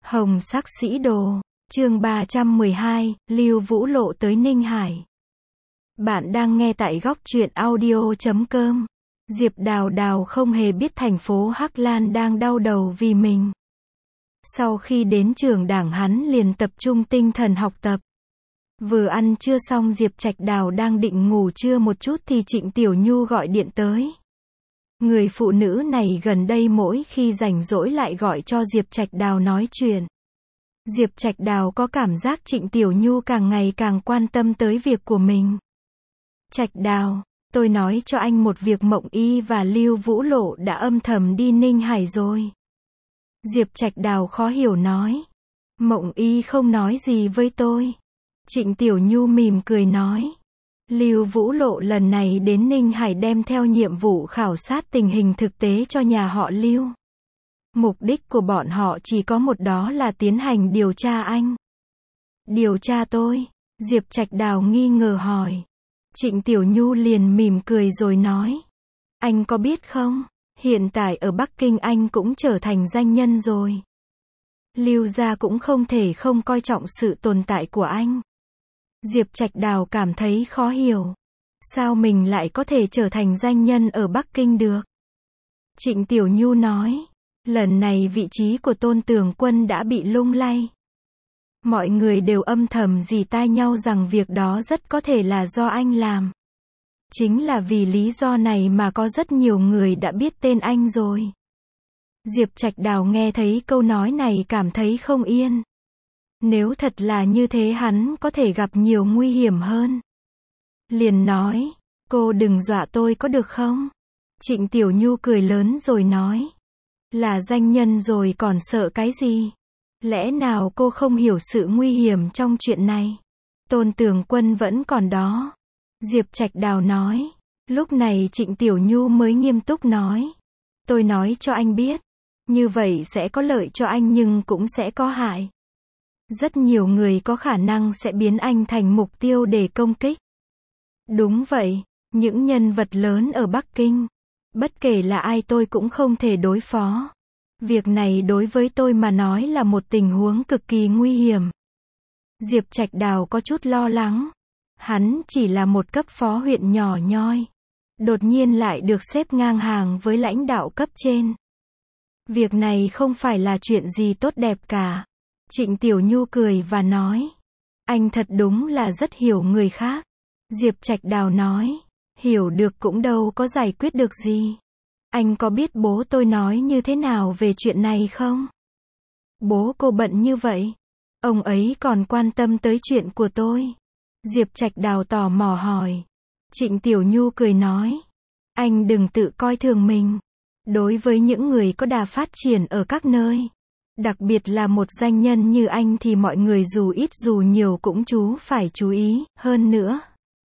Hồng sắc sĩ đồ, chương 312, Lưu Vũ Lộ tới Ninh Hải. Bạn đang nghe tại góc truyện audio.com. Diệp Đào Đào không hề biết thành phố Hắc Lan đang đau đầu vì mình. Sau khi đến trường đảng hắn liền tập trung tinh thần học tập. Vừa ăn trưa xong Diệp Trạch Đào đang định ngủ trưa một chút thì Trịnh Tiểu Nhu gọi điện tới. Người phụ nữ này gần đây mỗi khi rảnh rỗi lại gọi cho Diệp Trạch Đào nói chuyện. Diệp Trạch Đào có cảm giác Trịnh Tiểu Nhu càng ngày càng quan tâm tới việc của mình. Trạch Đào, tôi nói cho anh một việc, Mộng Y và Lưu Vũ Lộ đã âm thầm đi Ninh Hải rồi. Diệp Trạch Đào khó hiểu nói. Mộng Y không nói gì với tôi. Trịnh Tiểu Nhu mỉm cười nói. Lưu Vũ Lộ lần này đến Ninh Hải đem theo nhiệm vụ khảo sát tình hình thực tế cho nhà họ Lưu. Mục đích của bọn họ chỉ có một, đó là tiến hành điều tra anh. Điều tra tôi? Diệp Trạch Đào nghi ngờ hỏi. Trịnh Tiểu Nhu liền mỉm cười rồi nói. Anh có biết không, hiện tại ở Bắc Kinh anh cũng trở thành danh nhân rồi. Lưu gia cũng không thể không coi trọng sự tồn tại của anh. Diệp Trạch Đào cảm thấy khó hiểu. Sao mình lại có thể trở thành danh nhân ở Bắc Kinh được? Trịnh Tiểu Nhu nói. Lần này vị trí của Tôn Tường Quân đã bị lung lay. Mọi người đều âm thầm rỉ tai nhau rằng việc đó rất có thể là do anh làm. Chính là vì lý do này mà có rất nhiều người đã biết tên anh rồi. Diệp Trạch Đào nghe thấy câu nói này cảm thấy không yên. Nếu thật là như thế hắn có thể gặp nhiều nguy hiểm hơn. Liền nói, cô đừng dọa tôi có được không? Trịnh Tiểu Nhu cười lớn rồi nói. Là danh nhân rồi còn sợ cái gì? Lẽ nào cô không hiểu sự nguy hiểm trong chuyện này? Tôn Tường Quân vẫn còn đó. Diệp Trạch Đào nói. Lúc này Trịnh Tiểu Nhu mới nghiêm túc nói. Tôi nói cho anh biết. Như vậy sẽ có lợi cho anh nhưng cũng sẽ có hại. Rất nhiều người có khả năng sẽ biến anh thành mục tiêu để công kích. Đúng vậy, những nhân vật lớn ở Bắc Kinh. Bất kể là ai tôi cũng không thể đối phó. Việc này đối với tôi mà nói là một tình huống cực kỳ nguy hiểm. Diệp Trạch Đào có chút lo lắng. Hắn chỉ là một cấp phó huyện nhỏ nhoi. Đột nhiên lại được xếp ngang hàng với lãnh đạo cấp trên. Việc này không phải là chuyện gì tốt đẹp cả. Trịnh Tiểu Nhu cười và nói. Anh thật đúng là rất hiểu người khác. Diệp Trạch Đào nói. Hiểu được cũng đâu có giải quyết được gì. Anh có biết bố tôi nói như thế nào về chuyện này không? Bố cô bận như vậy. Ông ấy còn quan tâm tới chuyện của tôi. Diệp Trạch Đào tò mò hỏi. Trịnh Tiểu Nhu cười nói. Anh đừng tự coi thường mình. Đối với những người có đà phát triển ở các nơi, đặc biệt là một danh nhân như anh thì mọi người dù ít dù nhiều cũng phải chú ý, hơn nữa.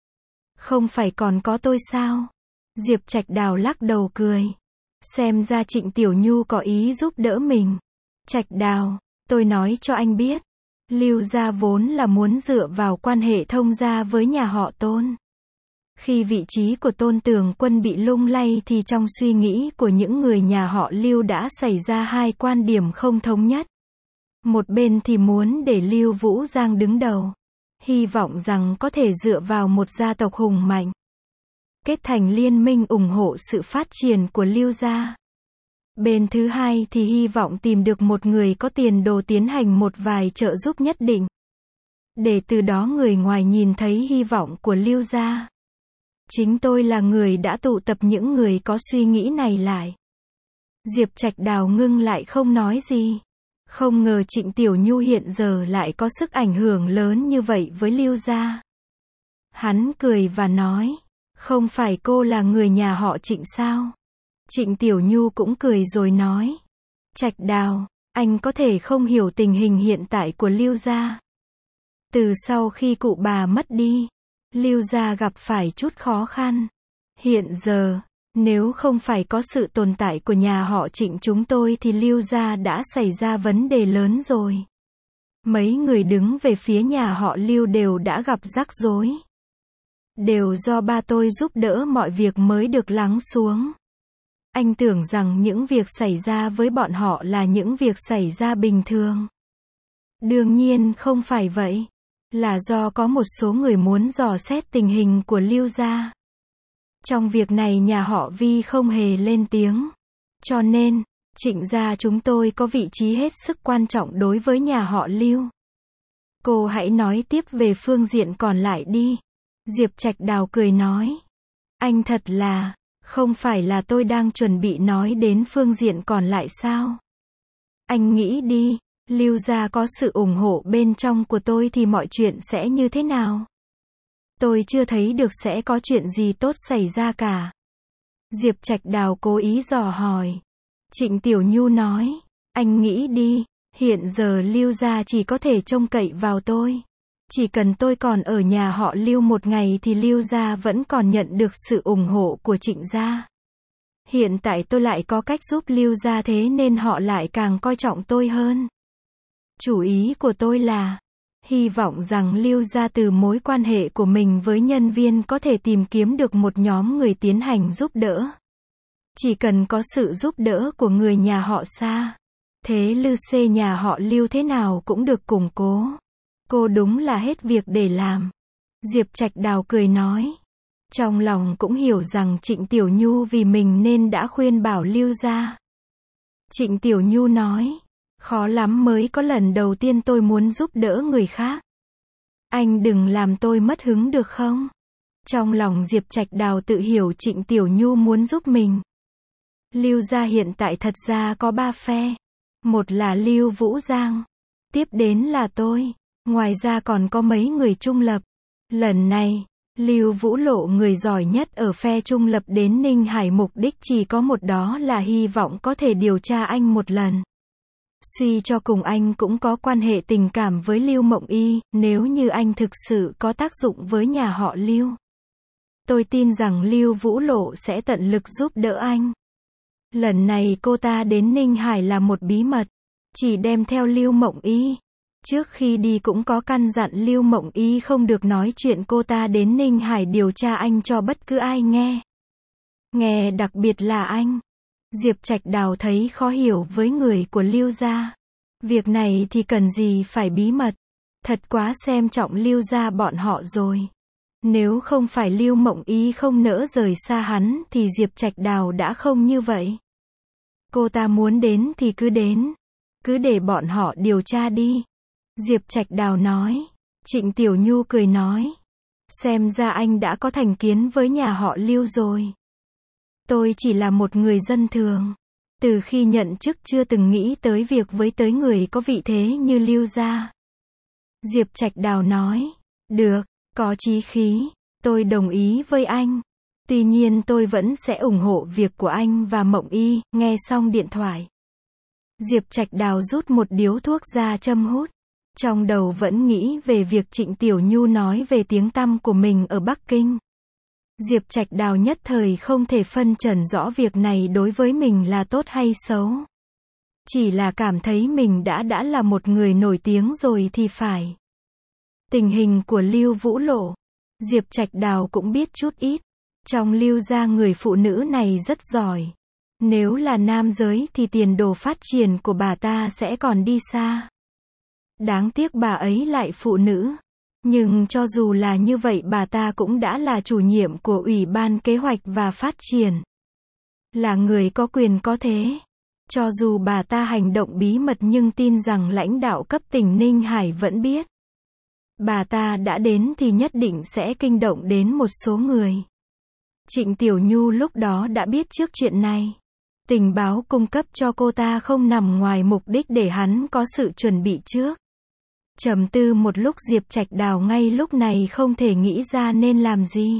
Không phải còn có tôi sao? Diệp Trạch Đào lắc đầu cười. Xem ra Trịnh Tiểu Nhu có ý giúp đỡ mình. Trạch Đào, tôi nói cho anh biết. Lưu gia vốn là muốn dựa vào quan hệ thông gia với nhà họ Tôn. Khi vị trí của Tôn Tường Quân bị lung lay thì trong suy nghĩ của những người nhà họ Lưu đã xảy ra hai quan điểm không thống nhất. Một bên thì muốn để Lưu Vũ Giang đứng đầu. Hy vọng rằng có thể dựa vào một gia tộc hùng mạnh. Kết thành liên minh ủng hộ sự phát triển của Lưu gia. Bên thứ hai thì hy vọng tìm được một người có tiền đồ tiến hành một vài trợ giúp nhất định. Để từ đó người ngoài nhìn thấy hy vọng của Lưu gia. Chính tôi là người đã tụ tập những người có suy nghĩ này lại. Diệp Trạch Đào ngưng lại không nói gì. Không ngờ Trịnh Tiểu Nhu hiện giờ lại có sức ảnh hưởng lớn như vậy với Lưu gia. Hắn cười và nói. Không phải cô là người nhà họ Trịnh sao? Trịnh Tiểu Nhu cũng cười rồi nói. Trạch Đào, anh có thể không hiểu tình hình hiện tại của Lưu gia. Từ sau khi cụ bà mất đi, Lưu gia gặp phải chút khó khăn. Hiện giờ, nếu không phải có sự tồn tại của nhà họ Trịnh chúng tôi thì Lưu gia đã xảy ra vấn đề lớn rồi. Mấy người đứng về phía nhà họ Lưu đều đã gặp rắc rối. Đều do ba tôi giúp đỡ mọi việc mới được lắng xuống. Anh tưởng rằng những việc xảy ra với bọn họ là những việc xảy ra bình thường. Đương nhiên không phải vậy. Là do có một số người muốn dò xét tình hình của Lưu gia. Trong việc này nhà họ Vi không hề lên tiếng. Cho nên, Trịnh gia chúng tôi có vị trí hết sức quan trọng đối với nhà họ Lưu. Cô hãy nói tiếp về phương diện còn lại đi. Diệp Trạch Đào cười nói. Anh thật là, không phải là tôi đang chuẩn bị nói đến phương diện còn lại sao? Anh nghĩ đi, Lưu gia có sự ủng hộ bên trong của tôi thì mọi chuyện sẽ như thế nào? Tôi chưa thấy được sẽ có chuyện gì tốt xảy ra cả. Diệp Trạch Đào cố ý dò hỏi. Trịnh Tiểu Nhu nói, anh nghĩ đi, hiện giờ Lưu gia chỉ có thể trông cậy vào tôi. Chỉ cần tôi còn ở nhà họ Lưu một ngày thì Lưu gia vẫn còn nhận được sự ủng hộ của Trịnh gia. Hiện tại tôi lại có cách giúp Lưu gia thế nên họ lại càng coi trọng tôi hơn. Chủ ý của tôi là, hy vọng rằng Lưu gia từ mối quan hệ của mình với nhân viên có thể tìm kiếm được một nhóm người tiến hành giúp đỡ. Chỉ cần có sự giúp đỡ của người nhà họ Sa, thế Lư Xê nhà họ Lưu thế nào cũng được củng cố. Cô đúng là hết việc để làm. Diệp Trạch Đào cười nói. Trong lòng cũng hiểu rằng Trịnh Tiểu Nhu vì mình nên đã khuyên bảo Lưu gia. Trịnh Tiểu Nhu nói, khó lắm mới có lần đầu tiên tôi muốn giúp đỡ người khác. Anh đừng làm tôi mất hứng được không? Trong lòng Diệp Trạch Đào tự hiểu Trịnh Tiểu Nhu muốn giúp mình. Lưu gia hiện tại thật ra có 3 phe. Một là Lưu Vũ Giang. Tiếp đến là tôi. Ngoài ra còn có mấy người trung lập. Lần này, Lưu Vũ Lộ người giỏi nhất ở phe trung lập đến Ninh Hải, mục đích chỉ có một, đó là hy vọng có thể điều tra anh một lần. Suy cho cùng anh cũng có quan hệ tình cảm với Lưu Mộng Y, nếu như anh thực sự có tác dụng với nhà họ Lưu. Tôi tin rằng Lưu Vũ Lộ sẽ tận lực giúp đỡ anh. Lần này cô ta đến Ninh Hải là một bí mật, chỉ đem theo Lưu Mộng Y. Trước khi đi cũng có căn dặn Lưu Mộng Y không được nói chuyện cô ta đến Ninh Hải điều tra anh cho bất cứ ai nghe. Nghe đặc biệt là anh. Diệp Trạch Đào thấy khó hiểu với người của Lưu gia. Việc này thì cần gì phải bí mật. Thật quá xem trọng Lưu gia bọn họ rồi. Nếu không phải Lưu Mộng Y không nỡ rời xa hắn thì Diệp Trạch Đào đã không như vậy. Cô ta muốn đến thì cứ đến. Cứ để bọn họ điều tra đi. Diệp Trạch Đào nói. Trịnh Tiểu Nhu cười nói. Xem ra anh đã có thành kiến với nhà họ Lưu rồi. Tôi chỉ là một người dân thường. Từ khi nhận chức chưa từng nghĩ tới việc với tới người có vị thế như Lưu gia. Diệp Trạch Đào nói. Được, có chí khí. Tôi đồng ý với anh. Tuy nhiên tôi vẫn sẽ ủng hộ việc của anh và Mộng Y. Nghe xong điện thoại, Diệp Trạch Đào rút một điếu thuốc ra châm hút. Trong đầu vẫn nghĩ về việc Trịnh Tiểu Nhu nói về tiếng tăm của mình ở Bắc Kinh. Diệp Trạch Đào nhất thời không thể phân trần rõ việc này đối với mình là tốt hay xấu. Chỉ là cảm thấy mình đã là một người nổi tiếng rồi thì phải. Tình hình của Lưu Vũ Lộ, Diệp Trạch Đào cũng biết chút ít. Trong Lưu gia người phụ nữ này rất giỏi. Nếu là nam giới thì tiền đồ phát triển của bà ta sẽ còn đi xa. Đáng tiếc bà ấy lại phụ nữ. Nhưng cho dù là như vậy bà ta cũng đã là chủ nhiệm của Ủy ban Kế hoạch và Phát triển. Là người có quyền có thế. Cho dù bà ta hành động bí mật nhưng tin rằng lãnh đạo cấp tỉnh Ninh Hải vẫn biết. Bà ta đã đến thì nhất định sẽ kinh động đến một số người. Trịnh Tiểu Nhu lúc đó đã biết trước chuyện này. Tình báo cung cấp cho cô ta không nằm ngoài mục đích để hắn có sự chuẩn bị trước. Trầm tư một lúc Diệp Trạch Đào ngay lúc này không thể nghĩ ra nên làm gì.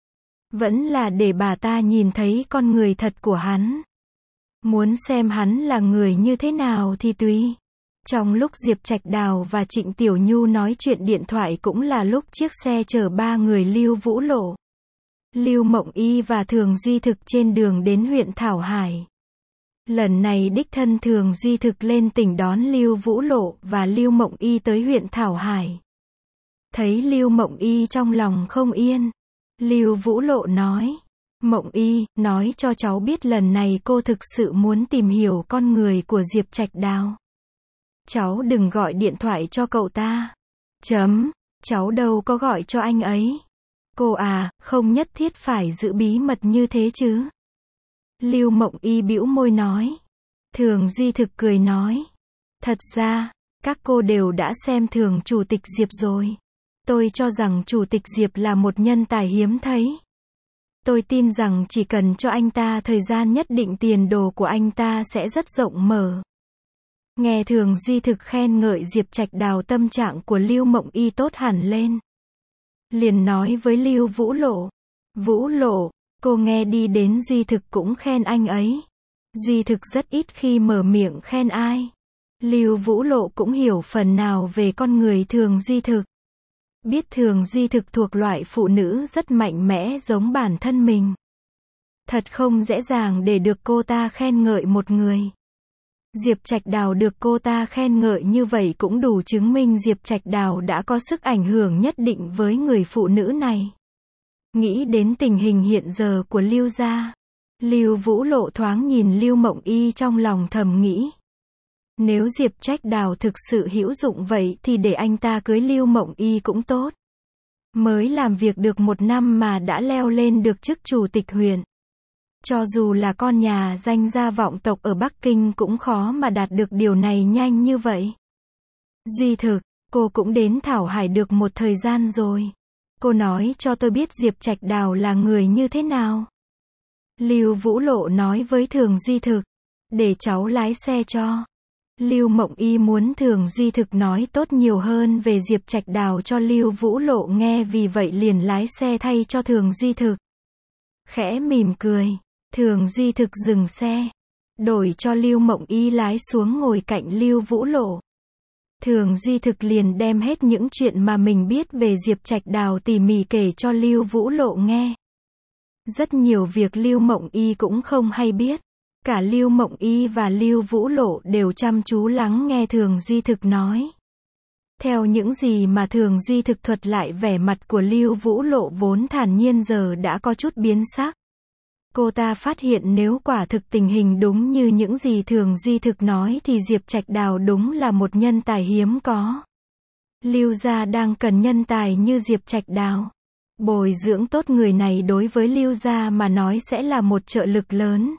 Vẫn là để bà ta nhìn thấy con người thật của hắn. Muốn xem hắn là người như thế nào thì tùy. Trong lúc Diệp Trạch Đào và Trịnh Tiểu Nhu nói chuyện điện thoại cũng là lúc chiếc xe chở 3 người Lưu Vũ Lộ, Lưu Mộng Y và Thường Duy Thực trên đường đến huyện Thảo Hải. Lần này đích thân Thường Duy Thực lên tỉnh đón Lưu Vũ Lộ và Lưu Mộng Y tới huyện Thảo Hải. Thấy Lưu Mộng Y trong lòng không yên. Lưu Vũ Lộ nói. Mộng Y, nói cho cháu biết lần này cô thực sự muốn tìm hiểu con người của Diệp Trạch Đào. Cháu đừng gọi điện thoại cho cậu ta. Cháu đâu có gọi cho anh ấy. Cô à, không nhất thiết phải giữ bí mật như thế chứ. Lưu Mộng Y bĩu môi nói. Thường Duy Thực cười nói. Thật ra, các cô đều đã xem thường Chủ tịch Diệp rồi. Tôi cho rằng Chủ tịch Diệp là một nhân tài hiếm thấy. Tôi tin rằng chỉ cần cho anh ta thời gian nhất định tiền đồ của anh ta sẽ rất rộng mở. Nghe Thường Duy Thực khen ngợi Diệp Trạch Đào, tâm trạng của Lưu Mộng Y tốt hẳn lên. Liền nói với Lưu Vũ Lộ. Vũ Lộ, cô nghe đi, đến Duy Thực cũng khen anh ấy. Duy Thực rất ít khi mở miệng khen ai. Lưu Vũ Lộ cũng hiểu phần nào về con người Thường Duy Thực. Biết Thường Duy Thực thuộc loại phụ nữ rất mạnh mẽ giống bản thân mình. Thật không dễ dàng để được cô ta khen ngợi một người. Diệp Trạch Đào được cô ta khen ngợi như vậy cũng đủ chứng minh Diệp Trạch Đào đã có sức ảnh hưởng nhất định với người phụ nữ này. Nghĩ đến tình hình hiện giờ của Lưu gia, Lưu Vũ Lộ thoáng nhìn Lưu Mộng Y, trong lòng thầm nghĩ. Nếu Diệp Trạch Đào thực sự hữu dụng vậy thì để anh ta cưới Lưu Mộng Y cũng tốt. Mới làm việc được 1 năm mà đã leo lên được chức chủ tịch huyện. Cho dù là con nhà danh gia vọng tộc ở Bắc Kinh cũng khó mà đạt được điều này nhanh như vậy. Duy Thực, cô cũng đến Thảo Hải được một thời gian rồi. Cô nói cho tôi biết Diệp Trạch Đào là người như thế nào. Lưu Vũ Lộ nói với Thường Duy Thực. Để cháu lái xe cho. Lưu Mộng Y muốn Thường Duy Thực nói tốt nhiều hơn về Diệp Trạch Đào cho Lưu Vũ Lộ nghe, vì vậy liền lái xe thay cho Thường Duy Thực. Khẽ mỉm cười, Thường Duy Thực dừng xe, đổi cho Lưu Mộng Y lái xuống ngồi cạnh Lưu Vũ Lộ. Thường Duy Thực liền đem hết những chuyện mà mình biết về Diệp Trạch Đào tỉ mỉ kể cho Lưu Vũ Lộ nghe. Rất nhiều việc Lưu Mộng Y cũng không hay biết. Cả Lưu Mộng Y và Lưu Vũ Lộ đều chăm chú lắng nghe Thường Duy Thực nói. Theo những gì mà Thường Duy Thực thuật lại, vẻ mặt của Lưu Vũ Lộ vốn thản nhiên giờ đã có chút biến sắc. Cô ta phát hiện nếu quả thực tình hình đúng như những gì Thường Duy Thực nói thì Diệp Trạch Đào đúng là một nhân tài hiếm có. Lưu gia đang cần nhân tài như Diệp Trạch Đào. Bồi dưỡng tốt người này đối với Lưu gia mà nói sẽ là một trợ lực lớn.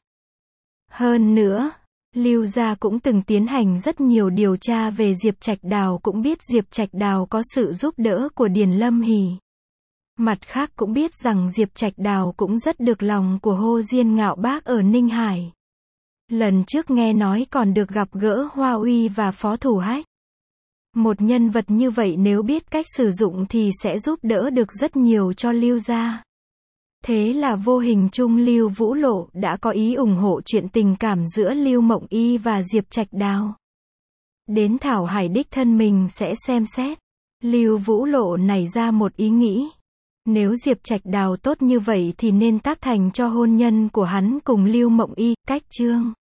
Hơn nữa, Lưu gia cũng từng tiến hành rất nhiều điều tra về Diệp Trạch Đào, cũng biết Diệp Trạch Đào có sự giúp đỡ của Điền Lâm Hỷ. Mặt khác cũng biết rằng Diệp Trạch Đào cũng rất được lòng của Hồ Diên Ngạo Bác ở Ninh Hải. Lần trước nghe nói còn được gặp gỡ Hoa Uy và Phó Thủ Hách. Một nhân vật như vậy nếu biết cách sử dụng thì sẽ giúp đỡ được rất nhiều cho Lưu gia. Thế là vô hình chung Lưu Vũ Lộ đã có ý ủng hộ chuyện tình cảm giữa Lưu Mộng Y và Diệp Trạch Đào. Đến Thảo Hải đích thân mình sẽ xem xét. Lưu Vũ Lộ nảy ra một ý nghĩ. Nếu Diệp Trạch Đào tốt như vậy thì nên tác thành cho hôn nhân của hắn cùng Lưu Mộng Y. Cách chương